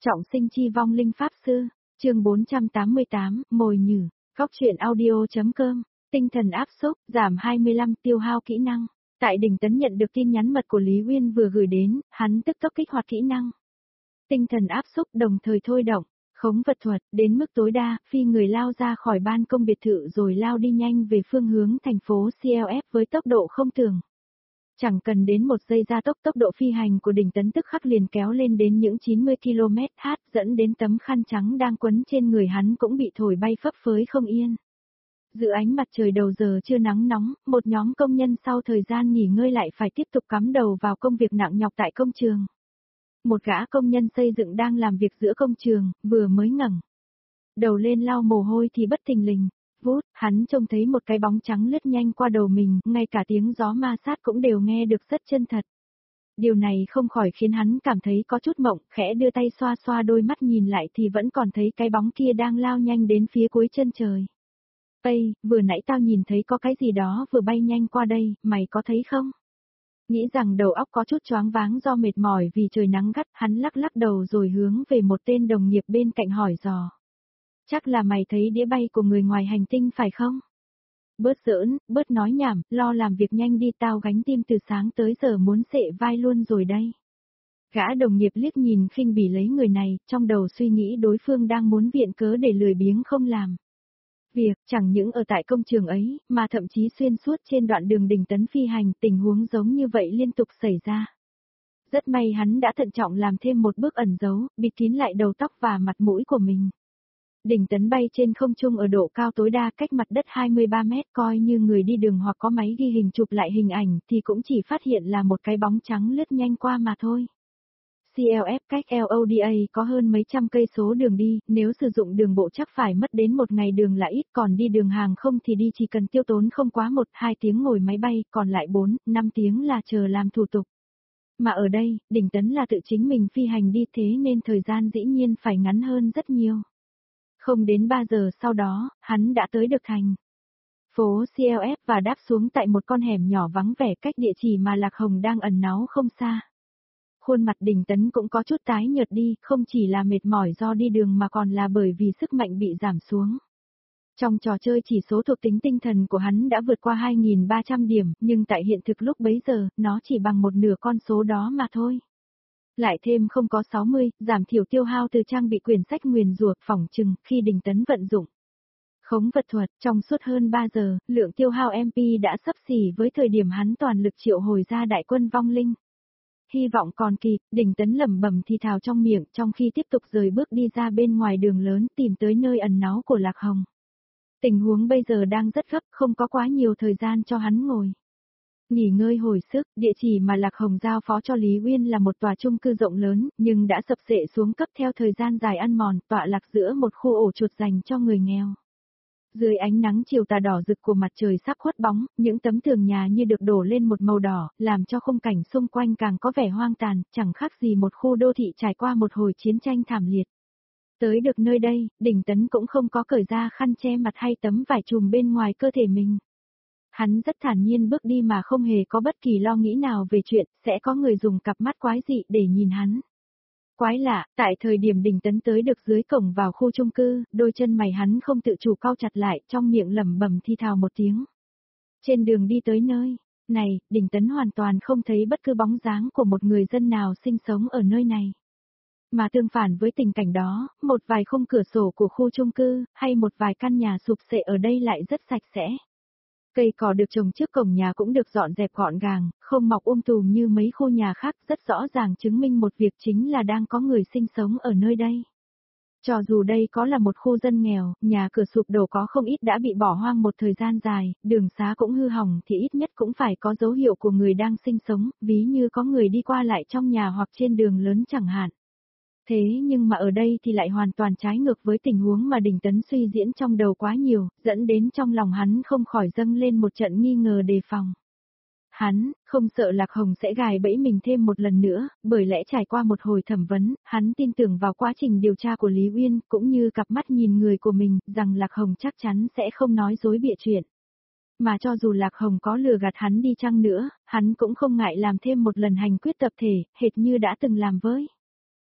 Trọng sinh chi vong linh pháp sư, chương 488, mồi nhử, góc truyện audio.com, tinh thần áp xúc, giảm 25 tiêu hao kỹ năng. Tại Đình Tấn nhận được tin nhắn mật của Lý Uyên vừa gửi đến, hắn tức tốc kích hoạt kỹ năng. Tinh thần áp xúc đồng thời thôi động, khống vật thuật, đến mức tối đa, phi người lao ra khỏi ban công biệt thự rồi lao đi nhanh về phương hướng thành phố CLF với tốc độ không tưởng. Chẳng cần đến một giây gia tốc độ phi hành của Đình Tấn tức khắc liền kéo lên đến những 90 km/h dẫn đến tấm khăn trắng đang quấn trên người hắn cũng bị thổi bay phấp phới không yên. Giữa ánh mặt trời đầu giờ trưa nắng nóng, một nhóm công nhân sau thời gian nghỉ ngơi lại phải tiếp tục cắm đầu vào công việc nặng nhọc tại công trường. Một gã công nhân xây dựng đang làm việc giữa công trường, vừa mới ngẩng đầu lên lau mồ hôi thì bất thình lình. Vút, hắn trông thấy một cái bóng trắng lướt nhanh qua đầu mình, ngay cả tiếng gió ma sát cũng đều nghe được rất chân thật. Điều này không khỏi khiến hắn cảm thấy có chút mộng, khẽ đưa tay xoa xoa đôi mắt nhìn lại thì vẫn còn thấy cái bóng kia đang lao nhanh đến phía cuối chân trời. Ây, vừa nãy tao nhìn thấy có cái gì đó vừa bay nhanh qua đây, mày có thấy không? Nghĩ rằng đầu óc có chút choáng váng do mệt mỏi vì trời nắng gắt, hắn lắc lắc đầu rồi hướng về một tên đồng nghiệp bên cạnh hỏi dò. Chắc là mày thấy đĩa bay của người ngoài hành tinh phải không? Bớt giỡn, bớt nói nhảm, lo làm việc nhanh đi, tao gánh tim từ sáng tới giờ muốn xệ vai luôn rồi đây. Gã đồng nghiệp liếc nhìn khinh bỉ lấy người này, trong đầu suy nghĩ đối phương đang muốn viện cớ để lười biếng không làm việc, chẳng những ở tại công trường ấy, mà thậm chí xuyên suốt trên đoạn đường Đình Tấn phi hành, tình huống giống như vậy liên tục xảy ra. Rất may hắn đã thận trọng làm thêm một bước ẩn giấu, bịt kín lại đầu tóc và mặt mũi của mình. Đình Tấn bay trên không trung ở độ cao tối đa cách mặt đất 23 mét, coi như người đi đường hoặc có máy ghi hình chụp lại hình ảnh thì cũng chỉ phát hiện là một cái bóng trắng lướt nhanh qua mà thôi. CLF cách LODA có hơn mấy trăm cây số đường đi, nếu sử dụng đường bộ chắc phải mất đến một ngày đường là ít, còn đi đường hàng không thì đi chỉ cần tiêu tốn không quá 1-2 tiếng ngồi máy bay, còn lại 4-5 tiếng là chờ làm thủ tục. Mà ở đây, Đình Tấn là tự chính mình phi hành đi thế nên thời gian dĩ nhiên phải ngắn hơn rất nhiều. Không đến 3 giờ sau đó, hắn đã tới được thành phố CLF và đáp xuống tại một con hẻm nhỏ vắng vẻ cách địa chỉ mà Lạc Hồng đang ẩn náu không xa. Khuôn mặt Đình Tấn cũng có chút tái nhợt đi, không chỉ là mệt mỏi do đi đường mà còn là bởi vì sức mạnh bị giảm xuống. Trong trò chơi chỉ số thuộc tính tinh thần của hắn đã vượt qua 2.300 điểm, nhưng tại hiện thực lúc bấy giờ, nó chỉ bằng một nửa con số đó mà thôi. Lại thêm không có 60, giảm thiểu tiêu hao từ trang bị quyển sách nguyền rủa, phỏng chừng, khi Đình Tấn vận dụng khống vật thuật, trong suốt hơn 3 giờ, lượng tiêu hao MP đã xấp xỉ với thời điểm hắn toàn lực triệu hồi ra đại quân vong linh. Hy vọng còn kịp, Đình Tấn lẩm bẩm thì thào trong miệng, trong khi tiếp tục rời bước đi ra bên ngoài đường lớn tìm tới nơi ẩn náu của Lạc Hồng. Tình huống bây giờ đang rất gấp, không có quá nhiều thời gian cho hắn ngồi nghỉ ngơi hồi sức. Địa chỉ mà Lạc Hồng giao phó cho Lý Uyên là một tòa chung cư rộng lớn, nhưng đã sập xệ xuống cấp theo thời gian dài ăn mòn, tọa lạc giữa một khu ổ chuột dành cho người nghèo. Dưới ánh nắng chiều tà đỏ rực của mặt trời sắp khuất bóng, những tấm tường nhà như được đổ lên một màu đỏ, làm cho khung cảnh xung quanh càng có vẻ hoang tàn, chẳng khác gì một khu đô thị trải qua một hồi chiến tranh thảm liệt. Tới được nơi đây, Đình Tấn cũng không có cởi ra khăn che mặt hay tấm vải trùm bên ngoài cơ thể mình. Hắn rất thản nhiên bước đi mà không hề có bất kỳ lo nghĩ nào về chuyện sẽ có người dùng cặp mắt quái dị để nhìn hắn. Quái lạ, tại thời điểm Đình Tấn tới được dưới cổng vào khu chung cư, đôi chân mày hắn không tự chủ cau chặt lại, trong miệng lẩm bẩm thi thào một tiếng. Trên đường đi tới nơi này, Đình Tấn hoàn toàn không thấy bất cứ bóng dáng của một người dân nào sinh sống ở nơi này. Mà tương phản với tình cảnh đó, một vài khung cửa sổ của khu chung cư, hay một vài căn nhà sụp xệ ở đây lại rất sạch sẽ. Cây cỏ được trồng trước cổng nhà cũng được dọn dẹp gọn gàng, không mọc tùm như mấy khu nhà khác, rất rõ ràng chứng minh một việc chính là đang có người sinh sống ở nơi đây. Cho dù đây có là một khu dân nghèo, nhà cửa sụp đổ có không ít đã bị bỏ hoang một thời gian dài, đường xá cũng hư hỏng thì ít nhất cũng phải có dấu hiệu của người đang sinh sống, ví như có người đi qua lại trong nhà hoặc trên đường lớn chẳng hạn. Thế nhưng mà ở đây thì lại hoàn toàn trái ngược với tình huống mà Đình Tấn suy diễn trong đầu quá nhiều, dẫn đến trong lòng hắn không khỏi dâng lên một trận nghi ngờ đề phòng. Hắn, không sợ Lạc Hồng sẽ gài bẫy mình thêm một lần nữa, bởi lẽ trải qua một hồi thẩm vấn, hắn tin tưởng vào quá trình điều tra của Lý Uyên, cũng như cặp mắt nhìn người của mình, rằng Lạc Hồng chắc chắn sẽ không nói dối bịa chuyện. Mà cho dù Lạc Hồng có lừa gạt hắn đi chăng nữa, hắn cũng không ngại làm thêm một lần hành quyết tập thể, hệt như đã từng làm với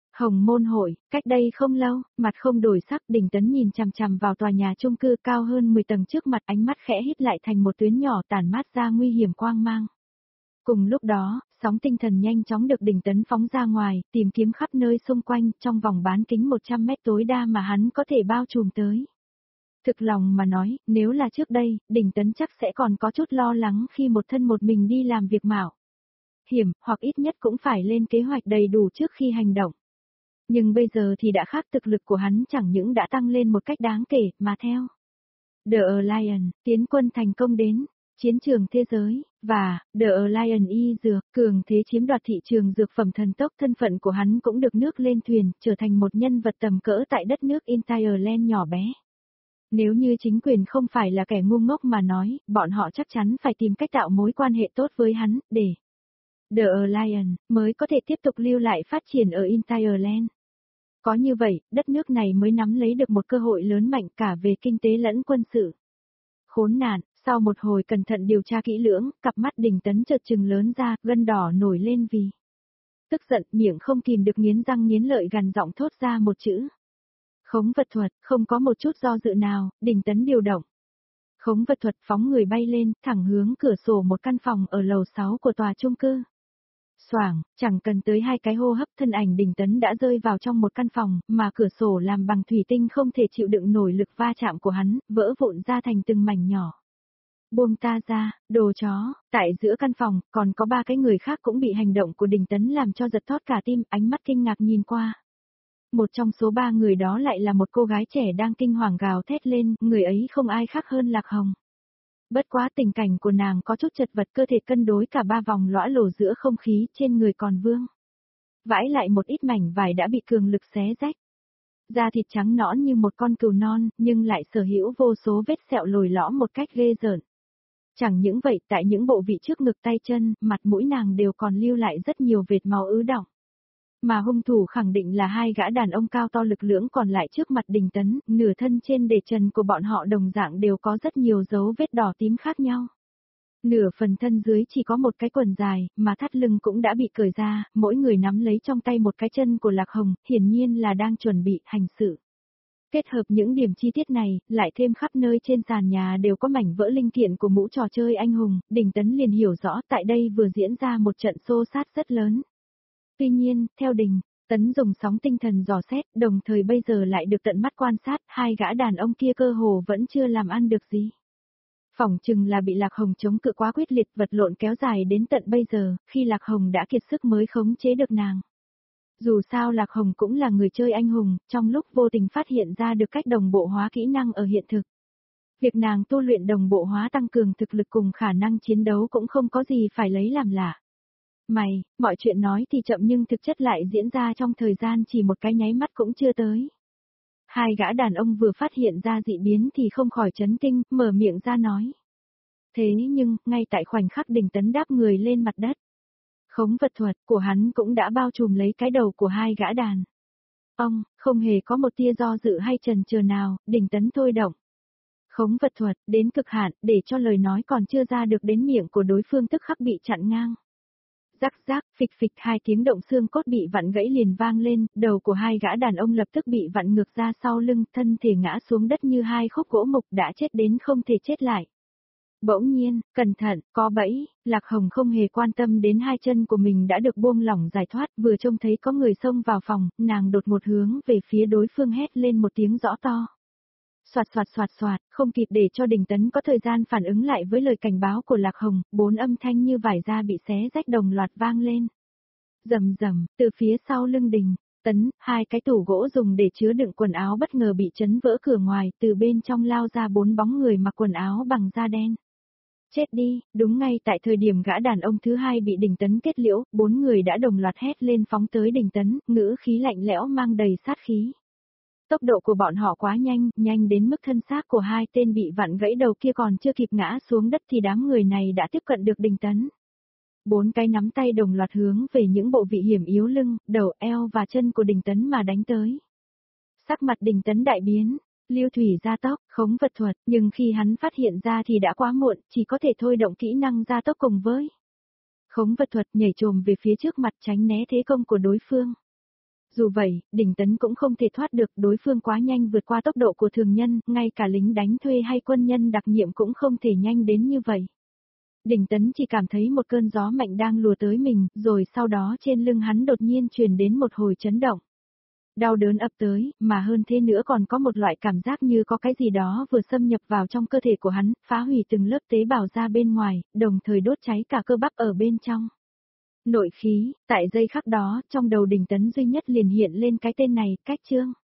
Hồng Môn Hội, cách đây không lâu, mặt không đổi sắc, Đình Tấn nhìn chằm chằm vào tòa nhà chung cư cao hơn 10 tầng trước mặt, ánh mắt khẽ híp lại thành một tuyến nhỏ tản mát ra nguy hiểm quang mang. Cùng lúc đó, sóng tinh thần nhanh chóng được Đình Tấn phóng ra ngoài, tìm kiếm khắp nơi xung quanh, trong vòng bán kính 100 mét tối đa mà hắn có thể bao trùm tới. Thực lòng mà nói, nếu là trước đây, Đình Tấn chắc sẽ còn có chút lo lắng khi một thân một mình đi làm việc mạo hiểm, hoặc ít nhất cũng phải lên kế hoạch đầy đủ trước khi hành động. Nhưng bây giờ thì đã khác, thực lực của hắn chẳng những đã tăng lên một cách đáng kể, mà theo The Alliance, tiến quân thành công đến chiến trường thế giới, và The Alliance y dược, cường thế chiếm đoạt thị trường dược phẩm thần tốc, thân phận của hắn cũng được nước lên thuyền, trở thành một nhân vật tầm cỡ tại đất nước Ireland nhỏ bé. Nếu như chính quyền không phải là kẻ ngu ngốc mà nói, bọn họ chắc chắn phải tìm cách tạo mối quan hệ tốt với hắn, để The Alliance mới có thể tiếp tục lưu lại phát triển ở Ireland. Có như vậy, đất nước này mới nắm lấy được một cơ hội lớn mạnh cả về kinh tế lẫn quân sự. Khốn nạn, sau một hồi cẩn thận điều tra kỹ lưỡng, cặp mắt Đình Tấn chợt trừng lớn ra, gân đỏ nổi lên vì tức giận, miệng không kìm được nghiến răng nghiến lợi gằn giọng thốt ra một chữ. Khống vật thuật, không có một chút do dự nào, Đình Tấn điều động. Khống vật thuật phóng người bay lên, thẳng hướng cửa sổ một căn phòng ở lầu 6 của tòa chung cư. Xoảng, chẳng cần tới 2 cái hô hấp, thân ảnh Đình Tấn đã rơi vào trong một căn phòng, mà cửa sổ làm bằng thủy tinh không thể chịu đựng nổi lực va chạm của hắn, vỡ vụn ra thành từng mảnh nhỏ. Buông ta ra, đồ chó, tại giữa căn phòng, còn có 3 cái người khác cũng bị hành động của Đình Tấn làm cho giật thót cả tim, ánh mắt kinh ngạc nhìn qua. Một trong số 3 người đó lại là một cô gái trẻ đang kinh hoàng gào thét lên, người ấy không ai khác hơn Lạc Hồng. Bất quá tình cảnh của nàng có chút chật vật, cơ thể cân đối cả 3 vòng lõa lồ giữa không khí, trên người còn vương vãi lại một ít mảnh vải đã bị cường lực xé rách. Da thịt trắng nõn như một con cừu non, nhưng lại sở hữu vô số vết sẹo lồi lõm một cách ghê rợn. Chẳng những vậy, tại những bộ vị trước ngực tay chân, mặt mũi nàng đều còn lưu lại rất nhiều vệt máu ứ đọng. Mà hung thủ khẳng định là 2 gã đàn ông cao to lực lưỡng còn lại trước mặt Đình Tấn, nửa thân trên để trần của bọn họ đồng dạng đều có rất nhiều dấu vết đỏ tím khác nhau. Nửa phần thân dưới chỉ có một cái quần dài, mà thắt lưng cũng đã bị cởi ra, mỗi người nắm lấy trong tay một cái chân của Lạc Hồng, hiển nhiên là đang chuẩn bị hành sự. Kết hợp những điểm chi tiết này, lại thêm khắp nơi trên sàn nhà đều có mảnh vỡ linh kiện của mũ trò chơi anh hùng, Đình Tấn liền hiểu rõ tại đây vừa diễn ra một trận xô xát rất lớn. Tuy nhiên, theo Đình Tấn dùng sóng tinh thần dò xét, đồng thời bây giờ lại được tận mắt quan sát, 2 gã đàn ông kia cơ hồ vẫn chưa làm ăn được gì. Phỏng chừng là bị Lạc Hồng chống cự quá quyết liệt, vật lộn kéo dài đến tận bây giờ, khi Lạc Hồng đã kiệt sức mới khống chế được nàng. Dù sao Lạc Hồng cũng là người chơi anh hùng, trong lúc vô tình phát hiện ra được cách đồng bộ hóa kỹ năng ở hiện thực. Việc nàng tu luyện đồng bộ hóa tăng cường thực lực cùng khả năng chiến đấu cũng không có gì phải lấy làm lạ. Mọi chuyện nói thì chậm nhưng thực chất lại diễn ra trong thời gian chỉ một cái nháy mắt cũng chưa tới. 2 gã đàn ông vừa phát hiện ra dị biến thì không khỏi chấn kinh, mở miệng ra nói. Thế nhưng, ngay tại khoảnh khắc Đình Tấn đáp người lên mặt đất, khống vật thuật của hắn cũng đã bao trùm lấy cái đầu của 2 gã đàn ông, không hề có một tia do dự hay chần chừ nào, Đình Tấn thôi động khống vật thuật đến cực hạn, để cho lời nói còn chưa ra được đến miệng của đối phương tức khắc bị chặn ngang. Rắc rác, phịch phịch, 2 tiếng động xương cốt bị vặn gãy liền vang lên, đầu của 2 gã đàn ông lập tức bị vặn ngược ra sau lưng, thân thể ngã xuống đất như 2 khúc gỗ mục, đã chết đến không thể chết lại. Bỗng nhiên, cẩn thận, có bẫy, Lạc Hồng không hề quan tâm đến 2 chân của mình đã được buông lỏng giải thoát, vừa trông thấy có người xông vào phòng, nàng đột ngột hướng về phía đối phương hét lên một tiếng rõ to. Soạt soạt soạt soạt, không kịp để cho Đình Tấn có thời gian phản ứng lại với lời cảnh báo của Lạc Hồng, 4 âm thanh như vải da bị xé rách đồng loạt vang lên. Rầm rầm, từ phía sau lưng Đình Tấn, 2 cái tủ gỗ dùng để chứa đựng quần áo bất ngờ bị chấn vỡ cửa ngoài, từ bên trong lao ra 4 bóng người mặc quần áo bằng da đen. Chết đi, đúng ngay tại thời điểm gã đàn ông thứ 2 bị Đình Tấn kết liễu, 4 người đã đồng loạt hét lên phóng tới Đình Tấn, ngữ khí lạnh lẽo mang đầy sát khí. Tốc độ của bọn họ quá nhanh, nhanh đến mức thân xác của 2 tên bị vặn gãy đầu kia còn chưa kịp ngã xuống đất thì đám người này đã tiếp cận được Đình Tấn. 4 cái nắm tay đồng loạt hướng về những bộ vị hiểm yếu lưng, đầu, eo và chân của Đình Tấn mà đánh tới. Sắc mặt Đình Tấn đại biến, lưu thủy gia tốc, khống vật thuật, nhưng khi hắn phát hiện ra thì đã quá muộn, chỉ có thể thôi động kỹ năng gia tốc cùng với khống vật thuật, nhảy chồm về phía trước mặt tránh né thế công của đối phương. Dù vậy, Đình Tấn cũng không thể thoát được, đối phương quá nhanh vượt qua tốc độ của thường nhân, ngay cả lính đánh thuê hay quân nhân đặc nhiệm cũng không thể nhanh đến như vậy. Đình Tấn chỉ cảm thấy một cơn gió mạnh đang lùa tới mình, rồi sau đó trên lưng hắn đột nhiên truyền đến một hồi chấn động. Đau đớn ập tới, mà hơn thế nữa còn có một loại cảm giác như có cái gì đó vừa xâm nhập vào trong cơ thể của hắn, phá hủy từng lớp tế bào ra bên ngoài, đồng thời đốt cháy cả cơ bắp ở bên trong. Nội khí, tại giây khắc đó, trong đầu Đình Tấn duy nhất liền hiện lên cái tên này, Cách Trương.